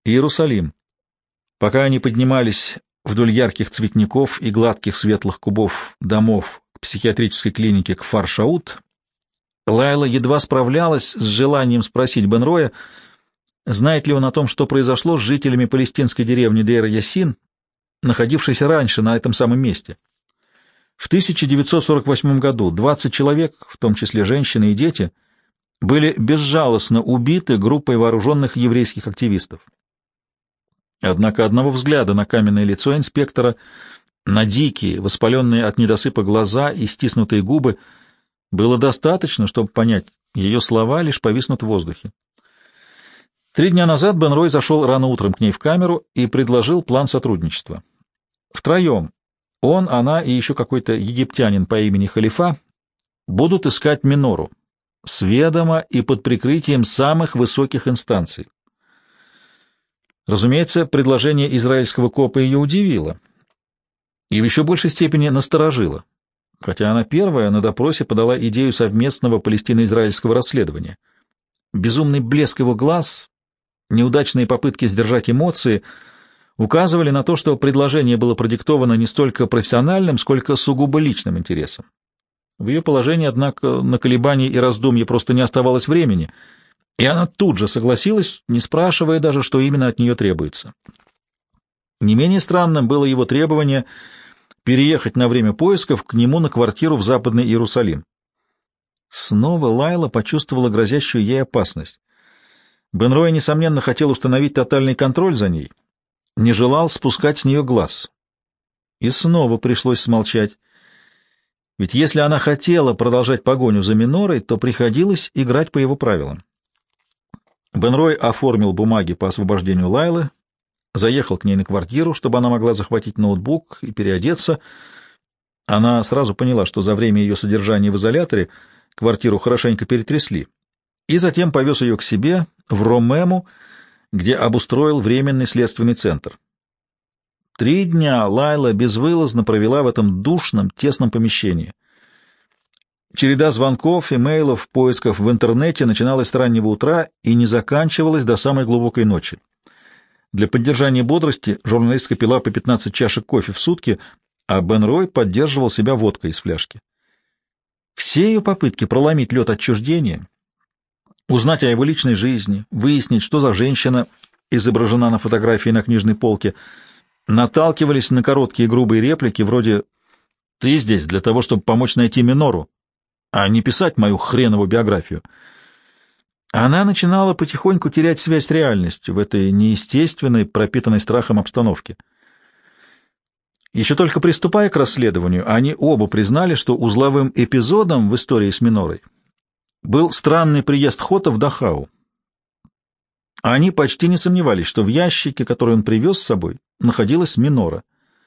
Иерусалим. Пока они поднимались вдоль ярких цветников и гладких светлых кубов домов к психиатрической клинике Кфар-Шаут, Лайла едва справлялась с желанием спросить Бен Роя, знает ли он о том, что произошло с жителями палестинской деревни Дейр-Ясин, находившейся раньше на этом самом месте. В 1948 году 20 человек, в том числе женщины и дети, были безжалостно убиты группой вооруженных еврейских активистов. Однако одного взгляда на каменное лицо инспектора, на дикие, воспаленные от недосыпа глаза и стиснутые губы, было достаточно, чтобы понять, ее слова лишь повиснут в воздухе. 3 дня назад Бен Рой зашел рано утром к ней в камеру и предложил план сотрудничества. Втроем, он, она и еще какой-то египтянин по имени Халифа, будут искать Минору с ведома и под прикрытием самых высоких инстанций. Разумеется, предложение израильского копа ее удивило и в еще большей степени насторожило, хотя она первая на допросе подала идею совместного палестино-израильского расследования. Безумный блеск его глаз, неудачные попытки сдержать эмоции указывали на то, что предложение было продиктовано не столько профессиональным, сколько сугубо личным интересом. В ее положении, однако, на колебания и раздумья просто не оставалось времени, и она тут же согласилась, не спрашивая даже, что именно от нее требуется. Не менее странным было его требование переехать на время поисков к нему на квартиру в Западный Иерусалим. Снова Лайла почувствовала грозящую ей опасность. Бен Рой, несомненно, хотел установить тотальный контроль за ней, не желал спускать с нее глаз. И снова пришлось смолчать. Ведь если она хотела продолжать погоню за Минорой, то приходилось играть по его правилам. Бен Рой оформил бумаги по освобождению Лайлы, заехал к ней на квартиру, чтобы она могла захватить ноутбук и переодеться. Она сразу поняла, что за время ее содержания в изоляторе квартиру хорошенько перетрясли, и затем повез ее к себе в Ромему, где обустроил временный следственный центр. 3 дня Лайла безвылазно провела в этом душном, тесном помещении. Череда звонков, имейлов, поисков в интернете начиналась с раннего утра и не заканчивалась до самой глубокой ночи. Для поддержания бодрости журналистка пила по 15 чашек кофе в сутки, а Бен Рой поддерживал себя водкой из фляжки. Все ее попытки проломить лед отчуждения, узнать о его личной жизни, выяснить, что за женщина изображена на фотографии на книжной полке, наталкивались на короткие грубые реплики вроде «Ты здесь для того, чтобы помочь найти Минору, а не писать мою хреновую биографию». Она начинала потихоньку терять связь с реальностью в этой неестественной, пропитанной страхом обстановке. Еще только приступая к расследованию, они оба признали, что узловым эпизодом в истории с Минорой был странный приезд Хота в Дахау. Они почти не сомневались, что в ящике, который он привез с собой, находилась Минора.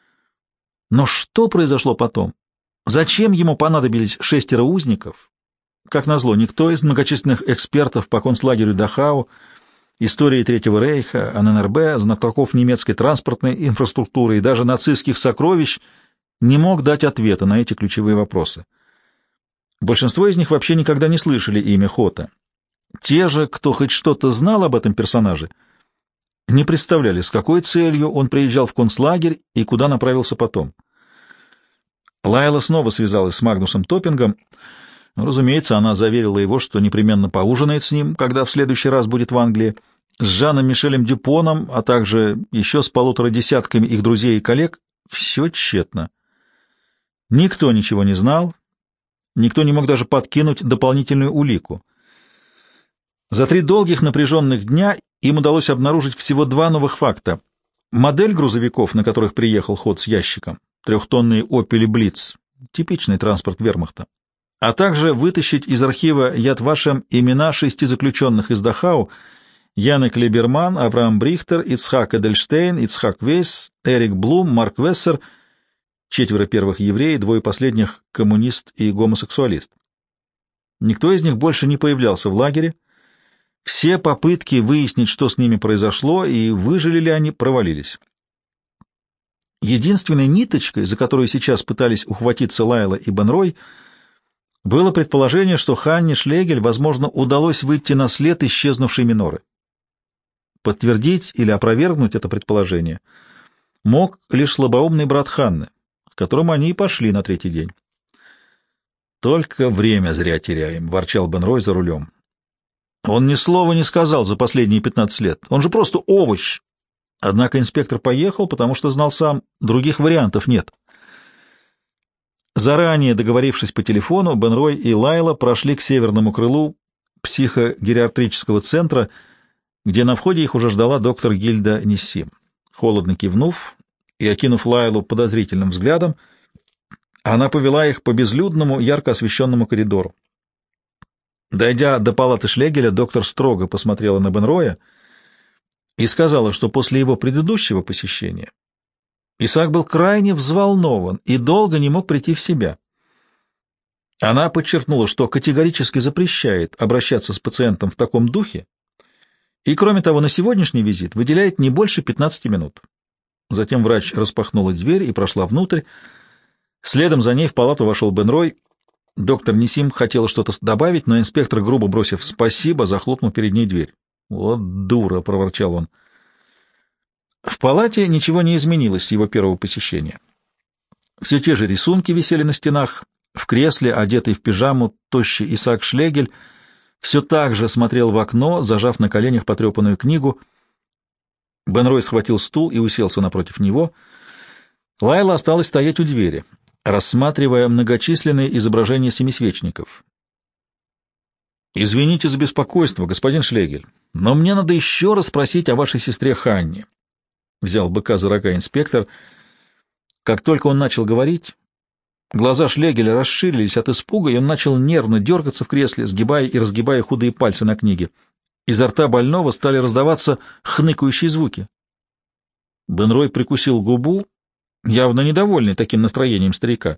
Но что произошло потом? Зачем ему понадобились 6 узников? Как назло, никто из многочисленных экспертов по концлагерю Дахау, истории Третьего рейха, ННРБ, знатоков немецкой транспортной инфраструктуры и даже нацистских сокровищ не мог дать ответа на эти ключевые вопросы. Большинство из них вообще никогда не слышали имя Хота. Те же, кто хоть что-то знал об этом персонаже, не представляли, с какой целью он приезжал в концлагерь и куда направился потом. Лайла снова связалась с Магнусом Топпингом. Разумеется, она заверила его, что непременно поужинает с ним, когда в следующий раз будет в Англии, с Жаном Мишелем Дюпоном, а также еще с 1,5 десятками их друзей и коллег. Все тщетно. Никто ничего не знал, никто не мог даже подкинуть дополнительную улику. За 3 долгих напряженных дня им удалось обнаружить всего 2 новых факта. Модель грузовиков, на которых приехал Хот с ящиком, 3-тонные «Опели Блиц», типичный транспорт вермахта, а также вытащить из архива Яд Вашем имена 6 заключенных из Дахау: Янек Либерман, Авраам Брихтер, Ицхак Эдельштейн, Ицхак Вейс, Эрик Блум, Марк Вессер, 4 первых евреи, 2 последних — коммунист и гомосексуалист. Никто из них больше не появлялся в лагере. Все попытки выяснить, что с ними произошло и выжили ли они, провалились. Единственной ниточкой, за которую сейчас пытались ухватиться Лайла и Бен Рой, было предположение, что Ханне Шлегель, возможно, удалось выйти на след исчезнувшей Миноры. Подтвердить или опровергнуть это предположение мог лишь слабоумный брат Ханны, к которому они и пошли на третий день. «Только время зря теряем», — ворчал Бен Рой за рулем. «Он ни слова не сказал за последние 15 лет. Он же просто овощ». Однако инспектор поехал, потому что знал сам, других вариантов нет. Заранее договорившись по телефону, Бен Рой и Лайла прошли к северному крылу психогериатрического центра, где на входе их уже ждала доктор Гильда Нисси. Холодно кивнув и окинув Лайлу подозрительным взглядом, она повела их по безлюдному, ярко освещенному коридору. Дойдя до палаты Шлегеля, доктор строго посмотрела на Бен Роя и сказала, что после его предыдущего посещения Исаак был крайне взволнован и долго не мог прийти в себя. Она подчеркнула, что категорически запрещает обращаться с пациентом в таком духе и, кроме того, на сегодняшний визит выделяет не больше 15 минут. Затем врач распахнула дверь и прошла внутрь. Следом за ней в палату вошел Бен Рой. Доктор Нисим хотела что-то добавить, но инспектор, грубо бросив «спасибо», захлопнул перед ней дверь. «Вот дура!» — проворчал он. В палате ничего не изменилось с его первого посещения. Все те же рисунки висели на стенах. В кресле, одетый в пижаму, тощий Исаак Шлегель все так же смотрел в окно, зажав на коленях потрепанную книгу. Бен Рой схватил стул и уселся напротив него. Лайла осталась стоять у двери, рассматривая многочисленные изображения семисвечников. «Извините за беспокойство, господин Шлегель, но мне надо еще раз спросить о вашей сестре Ханне», — взял быка за рога инспектор. Как только он начал говорить, глаза Шлегеля расширились от испуга, и он начал нервно дергаться в кресле, сгибая и разгибая худые пальцы на книге. Изо рта больного стали раздаваться хныкающие звуки. Бен Рой прикусил губу, явно недовольный таким настроением старика.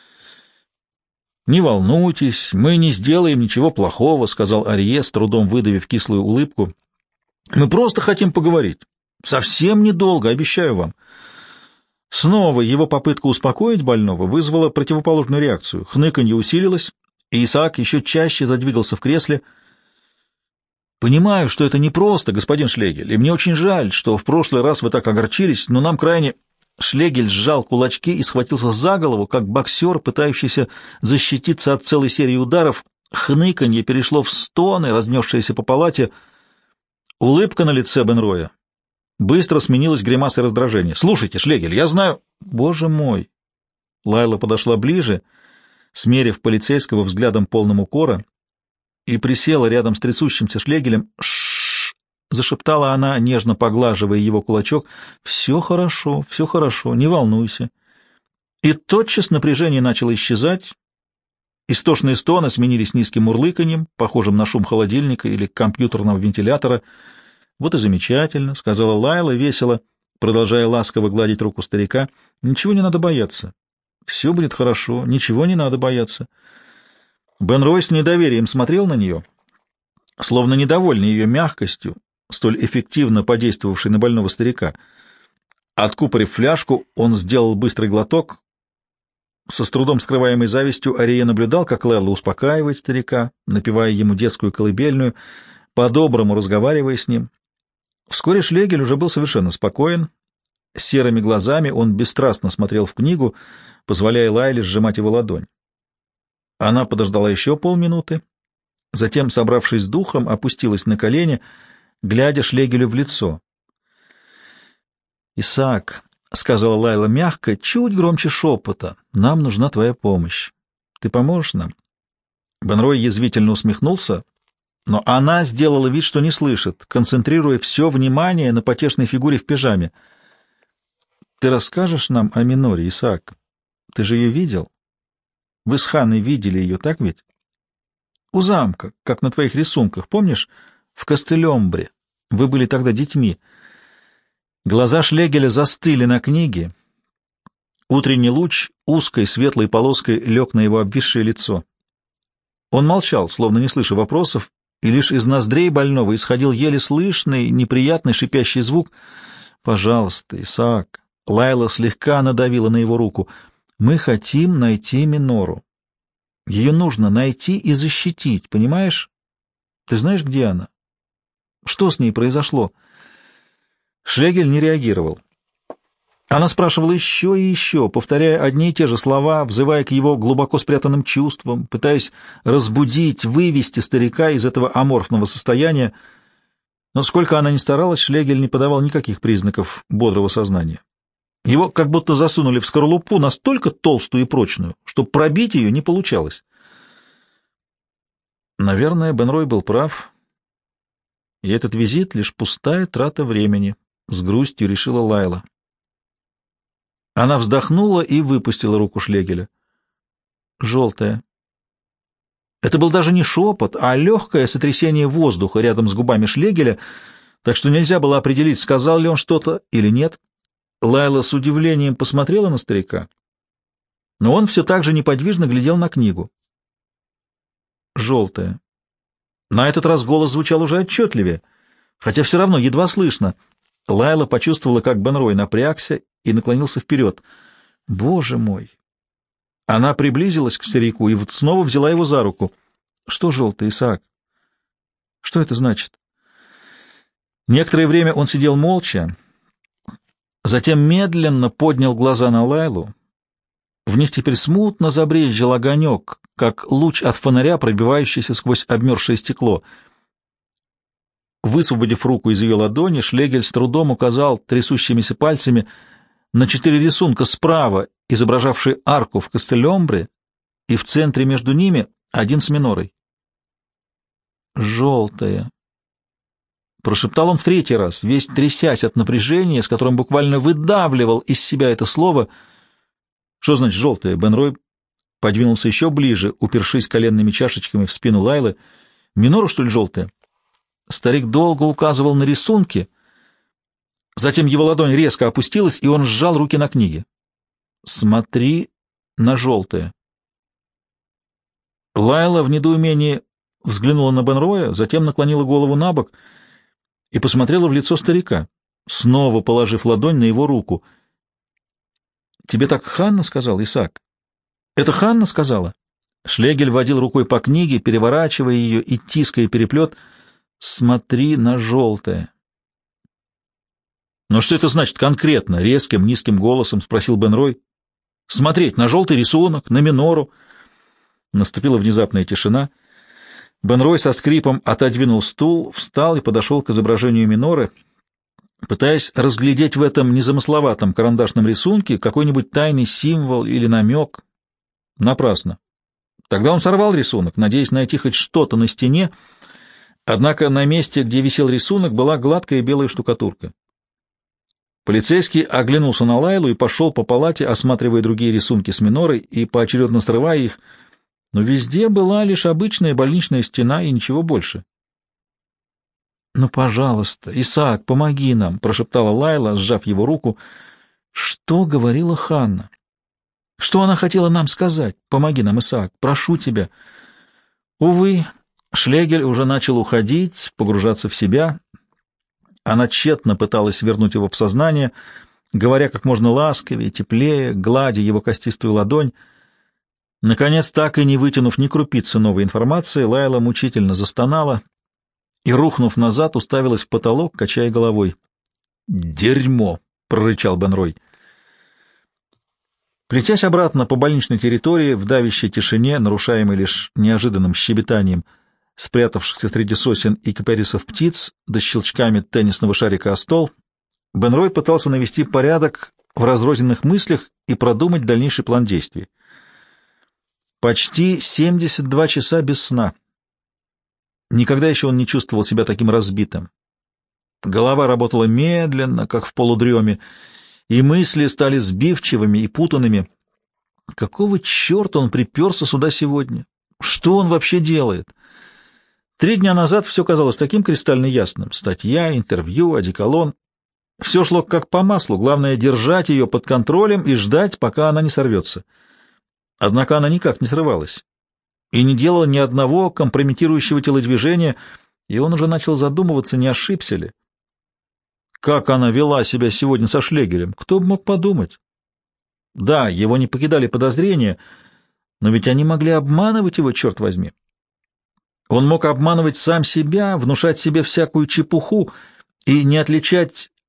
«Не волнуйтесь, мы не сделаем ничего плохого», — сказал Арье, с трудом выдавив кислую улыбку. «Мы просто хотим поговорить. Совсем недолго, обещаю вам». Снова его попытка успокоить больного вызвала противоположную реакцию. Хныканье усилилось, и Исаак еще чаще задвигался в кресле. «Понимаю, что это непросто, господин Шлегель, и мне очень жаль, что в прошлый раз вы так огорчились, но нам крайне...» Шлегель сжал кулачки и схватился за голову, как боксер, пытающийся защититься от целой серии ударов. Хныканье перешло в стоны, разнесшиеся по палате. Улыбка на лице Бен Роя быстро сменилась гримасой раздражения. «Слушайте, Шлегель, я знаю...» «Боже мой!» Лайла подошла ближе, смерив полицейского взглядом полным укора, и присела рядом с трясущимся Шлегелем. «Ш-ш-ш!» — зашептала она, нежно поглаживая его кулачок. Все хорошо, не волнуйся». И тотчас напряжение начало исчезать. Истошные стоны сменились низким мурлыканьем, похожим на шум холодильника или компьютерного вентилятора. «Вот и замечательно», — сказала Лайла весело, продолжая ласково гладить руку старика. «Ничего не надо бояться. Все будет хорошо, ничего не надо бояться». Бен Рой с недоверием смотрел на нее, словно недовольный ее мягкостью, столь эффективно подействовавшей на больного старика. Откупорив фляжку, он сделал быстрый глоток. Со с трудом скрываемой завистью Ария наблюдал, как Лайла успокаивает старика, напевая ему детскую колыбельную, по-доброму разговаривая с ним. Вскоре Шлегель уже был совершенно спокоен. Серыми глазами он бесстрастно смотрел в книгу, позволяя Лайле сжимать его ладонь. Она подождала еще полминуты, затем, собравшись с духом, опустилась на колени, глядя Шлегелю в лицо. «Исаак», — сказала Лайла мягко, чуть громче шепота, — «нам нужна твоя помощь. Ты поможешь нам?» Бен Рой язвительно усмехнулся, но она сделала вид, что не слышит, концентрируя все внимание на потешной фигуре в пижаме. «Ты расскажешь нам о Миноре, Исаак? Ты же ее видел? Вы с Ханной видели ее, так ведь? У замка, как на твоих рисунках, помнишь? В Кастелембре. Вы были тогда детьми». Глаза Шлегеля застыли на книге. Утренний луч узкой светлой полоской лег на его обвисшее лицо. Он молчал, словно не слыша вопросов, и лишь из ноздрей больного исходил еле слышный, неприятный шипящий звук. «Пожалуйста, Исаак». Лайла слегка надавила на его руку. «Мы хотим найти Минору. Ее нужно найти и защитить, понимаешь? Ты знаешь, где она? Что с ней произошло?» Шлегель не реагировал. Она спрашивала еще и еще, повторяя одни и те же слова, взывая к его глубоко спрятанным чувствам, пытаясь разбудить, вывести старика из этого аморфного состояния. Но сколько она ни старалась, Шлегель не подавал никаких признаков бодрого сознания. Его как будто засунули в скорлупу настолько толстую и прочную, что пробить ее не получалось. Наверное, Бенрой был прав, и этот визит — лишь пустая трата времени, — с грустью решила Лайла. Она вздохнула и выпустила руку Шлегеля. Желтая. Это был даже не шепот, а легкое сотрясение воздуха рядом с губами Шлегеля, так что нельзя было определить, сказал ли он что-то или нет. Лайла с удивлением посмотрела на старика, но он все так же неподвижно глядел на книгу. Желтая. На этот раз голос звучал уже отчетливее, хотя все равно едва слышно. Лайла почувствовала, как Бенрой напрягся и наклонился вперед. «Боже мой!» Она приблизилась к старику и вот снова взяла его за руку. «Что желтый, Исаак? Что это значит?» Некоторое время он сидел молча, затем медленно поднял глаза на Лайлу. В них теперь смутно забрезжил огонек, как луч от фонаря, пробивающийся сквозь обмерзшее стекло. Высвободив руку из ее ладони, Шлегель с трудом указал трясущимися пальцами на 4 рисунка справа, изображавшие арку в Кастельомбре, и в центре между ними один с минорой. «Желтая», — прошептал он в 3-й раз, весь трясясь от напряжения, с которым буквально выдавливал из себя это слово. «Что значит желтая?» Бенрой подвинулся еще ближе, упершись коленными чашечками в спину Лайлы. «Минора, что ли, желтая?» Старик долго указывал на рисунки, затем его ладонь резко опустилась, и он сжал руки на книге. «Смотри на желтое». Лайла в недоумении взглянула на Бенроя, затем наклонила голову набок и посмотрела в лицо старика, снова положив ладонь на его руку. «Тебе так Ханна сказал, Исаак?» «Это Ханна сказала?» Шлегель водил рукой по книге, переворачивая ее и тиская переплет. «Смотри на желтое». «Но что это значит конкретно?» — резким низким голосом спросил Бенрой. «Смотреть на желтый рисунок, на минору». Наступила внезапная тишина. Бенрой со скрипом отодвинул стул, встал и подошел к изображению миноры, пытаясь разглядеть в этом незамысловатом карандашном рисунке какой-нибудь тайный символ или намек. Напрасно. Тогда он сорвал рисунок, надеясь найти хоть что-то на стене, однако на месте, где висел рисунок, была гладкая белая штукатурка. Полицейский оглянулся на Лайлу и пошел по палате, осматривая другие рисунки с минорой и поочередно срывая их, но везде была лишь обычная больничная стена и ничего больше. «Ну, пожалуйста, Исаак, помоги нам», — прошептала Лайла, сжав его руку. «Что говорила Ханна? Что она хотела нам сказать? Помоги нам, Исаак, прошу тебя». Увы, Шлегель уже начал уходить, погружаться в себя. Она тщетно пыталась вернуть его в сознание, говоря как можно ласковее, теплее, гладя его костистую ладонь. Наконец, так и не вытянув ни крупицы новой информации, Лайла мучительно застонала и, рухнув назад, уставилась в потолок, качая головой. «Дерьмо!» — прорычал Бенрой. Плетясь обратно по больничной территории, в давящей тишине, нарушаемой лишь неожиданным щебетанием спрятавшихся среди сосен и кипарисов птиц, да щелчками теннисного шарика о стол, Бенрой пытался навести порядок в разрозненных мыслях и продумать дальнейший план действий. Почти 72 часа без сна. Никогда еще он не чувствовал себя таким разбитым. Голова работала медленно, как в полудреме, и мысли стали сбивчивыми и путанными. Какого черта он приперся сюда сегодня? Что он вообще делает? 3 дня назад все казалось таким кристально ясным. Статья, интервью, одеколон. Все шло как по маслу, главное — держать ее под контролем и ждать, пока она не сорвется. Однако она никак не срывалась и не делала ни одного компрометирующего телодвижения, и он уже начал задумываться, не ошибся ли. Как она вела себя сегодня со Шлегелем, кто бы мог подумать? Да, его не покидали подозрения, но ведь они могли обманывать его, черт возьми. Он мог обманывать сам себя, внушать себе всякую чепуху и не отличать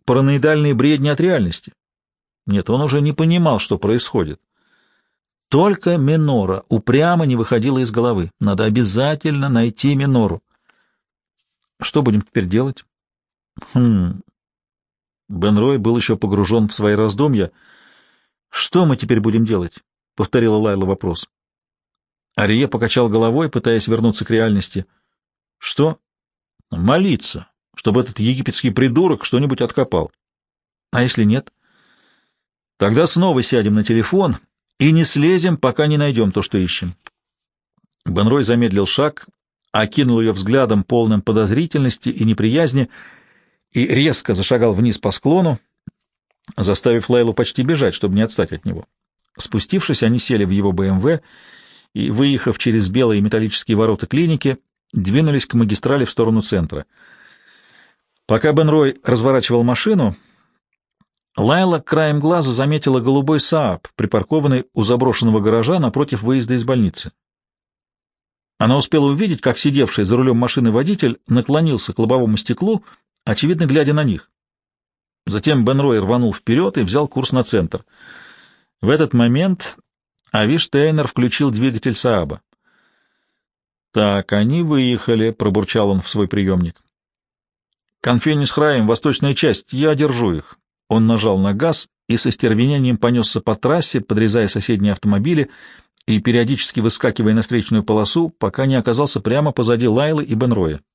параноидальные бредни от реальности. Нет, он уже не понимал, что происходит. Только Минора упрямо не выходила из головы. Надо обязательно найти Минору. Что будем теперь делать? Бен Рой был еще погружен в свои раздумья. «Что мы теперь будем делать?» — повторила Лайла вопрос. Арие покачал головой, пытаясь вернуться к реальности. «Что?» «Молиться, чтобы этот египетский придурок что-нибудь откопал». «А если нет?» «Тогда снова сядем на телефон и не слезем, пока не найдем то, что ищем». Бен Рой замедлил шаг, окинул ее взглядом, полным подозрительности и неприязни, и резко зашагал вниз по склону, заставив Лайлу почти бежать, чтобы не отстать от него. Спустившись, они сели в его БМВ и, выехав через белые металлические ворота клиники, двинулись к магистрали в сторону центра. Пока Бен Рой разворачивал машину, Лайла краем глаза заметила голубой Saab, припаркованный у заброшенного гаража напротив выезда из больницы. Она успела увидеть, как сидевший за рулем машины водитель наклонился к лобовому стеклу, очевидно, глядя на них. Затем Бен Рой рванул вперед и взял курс на центр. В этот момент Ави Штейнер включил двигатель Сааба. «Так, они выехали», — пробурчал он в свой приемник. «Конфенис Храим, восточная часть, я держу их». Он нажал на газ и со стервенением понесся по трассе, подрезая соседние автомобили и периодически выскакивая на встречную полосу, пока не оказался прямо позади Лайлы и Бен Роя.